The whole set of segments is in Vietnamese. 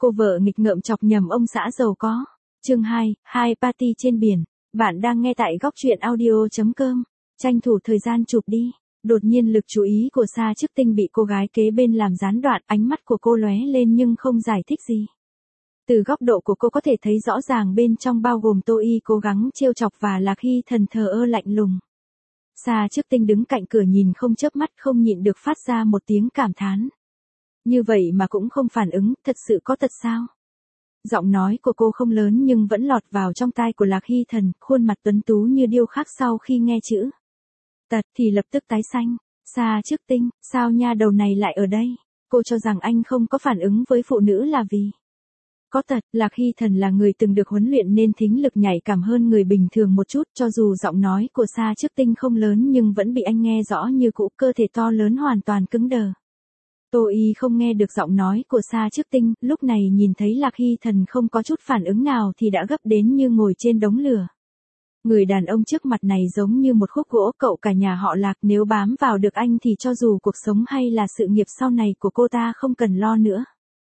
Cô vợ nghịch ngợm chọc nhầm ông xã giàu có. Chương 2, party trên biển. Bạn đang nghe tại góc truyện audio.com. Tranh thủ thời gian chụp đi. Đột nhiên lực chú ý của Sa Chức Tinh bị cô gái kế bên làm gián đoạn, ánh mắt của cô lóe lên nhưng không giải thích gì. Từ góc độ của cô có thể thấy rõ ràng bên trong bao gồm Tô Y cố gắng trêu chọc và Lạc Hy Thần thờ ơ lạnh lùng. Sa Chức Tinh đứng cạnh cửa nhìn không chớp mắt, không nhịn được phát ra một tiếng cảm thán. Như vậy mà cũng không phản ứng, thật sự có tật sao? Giọng nói của cô không lớn nhưng vẫn lọt vào trong tai của Lạc Hy Thần, khuôn mặt tuấn tú như điêu khắc sau khi nghe chữ tật thì lập tức tái xanh. Sa Chức Tinh, sao nha đầu này lại ở đây? Cô cho rằng anh không có phản ứng với phụ nữ là vì có tật. Lạc Hy Thần là người từng được huấn luyện nên thính lực nhạy cảm hơn người bình thường một chút, cho dù giọng nói của Sa Chức Tinh không lớn nhưng vẫn bị anh nghe rõ như cũ, cơ thể to lớn hoàn toàn cứng đờ. Tô Y không nghe được giọng nói của Sa Chức Tinh, lúc này nhìn thấy Lạc Hy Thần không có chút phản ứng nào thì đã gấp đến như ngồi trên đống lửa. Người đàn ông trước mặt này giống như một khúc gỗ, cậu cả nhà họ Lạc, nếu bám vào được anh thì cho dù cuộc sống hay là sự nghiệp sau này của cô ta không cần lo nữa.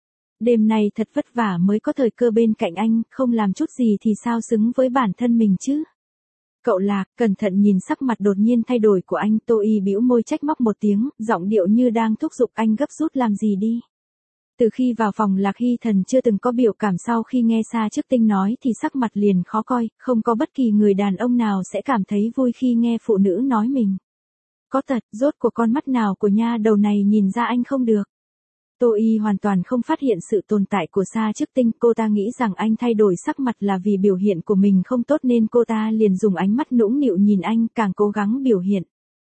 Đêm nay thật vất vả mới có thời cơ bên cạnh anh, không làm chút gì thì sao xứng với bản thân mình chứ? Cậu Lạc, cẩn thận nhìn sắc mặt đột nhiên thay đổi của anh. Tô Y bĩu môi trách móc một tiếng, giọng điệu như đang thúc giục anh gấp rút làm gì đi. Từ khi vào phòng, Lạc Hy Thần chưa từng có biểu cảm, sau khi nghe Sa Chức Tinh nói thì sắc mặt liền khó coi, không có bất kỳ người đàn ông nào sẽ cảm thấy vui khi nghe phụ nữ nói mình có tật. Rốt cuộc con mắt nào của nha đầu này nhìn ra anh không được. Tô Y hoàn toàn không phát hiện sự tồn tại của Sa Chức Tinh, cô ta nghĩ rằng anh thay đổi sắc mặt là vì biểu hiện của mình không tốt nên cô ta liền dùng ánh mắt nũng nịu nhìn anh, càng cố gắng biểu hiện.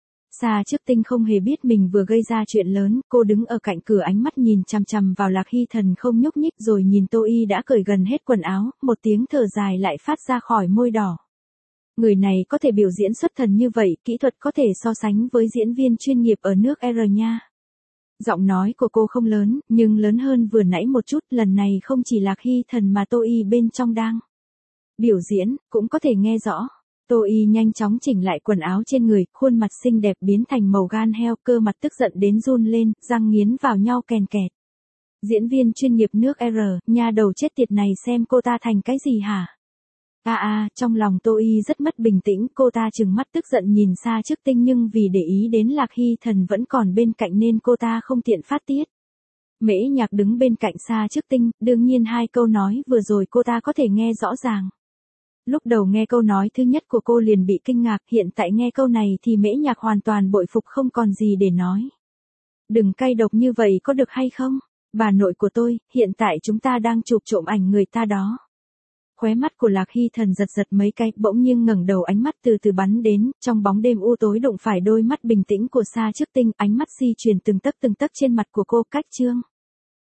Sa Chức Tinh không hề biết mình vừa gây ra chuyện lớn, cô đứng ở cạnh cửa, ánh mắt nhìn chằm chằm vào Lạc Hy Thần không nhúc nhích, rồi nhìn Tô Y đã cởi gần hết quần áo, một tiếng thở dài lại phát ra khỏi môi đỏ. Người này có thể biểu diễn xuất thần như vậy, kỹ thuật có thể so sánh với diễn viên chuyên nghiệp ở nước R nha. Giọng nói của cô không lớn, nhưng lớn hơn vừa nãy một chút, lần này không chỉ Lạc Hy Thần mà Tô Y bên trong đang biểu diễn, cũng có thể nghe rõ. Tô Y nhanh chóng chỉnh lại quần áo trên người, khuôn mặt xinh đẹp biến thành màu gan heo, cơ mặt tức giận đến run lên, răng nghiến vào nhau kèn kẹt. Diễn viên chuyên nghiệp nước R, nha đầu chết tiệt này xem cô ta thành cái gì hả? Trong lòng Tô Y rất mất bình tĩnh, cô ta trừng mắt tức giận nhìn Sa Chức Tinh nhưng vì để ý đến Lạc Hy Thần vẫn còn bên cạnh nên cô ta không tiện phát tiết. Mễ Nhạc đứng bên cạnh Sa Chức Tinh, đương nhiên hai câu nói vừa rồi cô ta có thể nghe rõ ràng. Lúc đầu nghe câu nói thứ nhất của cô liền bị kinh ngạc, hiện tại nghe câu này thì Mễ Nhạc hoàn toàn bội phục không còn gì để nói. Đừng cay độc như vậy có được hay không? Bà nội của tôi, hiện tại chúng ta đang chụp trộm ảnh người ta đó. Khóe mắt của Lạc Hy Thần giật giật mấy cái, bỗng nhiên ngẩng đầu, ánh mắt từ từ bắn đến, trong bóng đêm u tối đụng phải đôi mắt bình tĩnh của Sa Chức Tinh, ánh mắt di chuyển từng tấc trên mặt của cô. Cách chương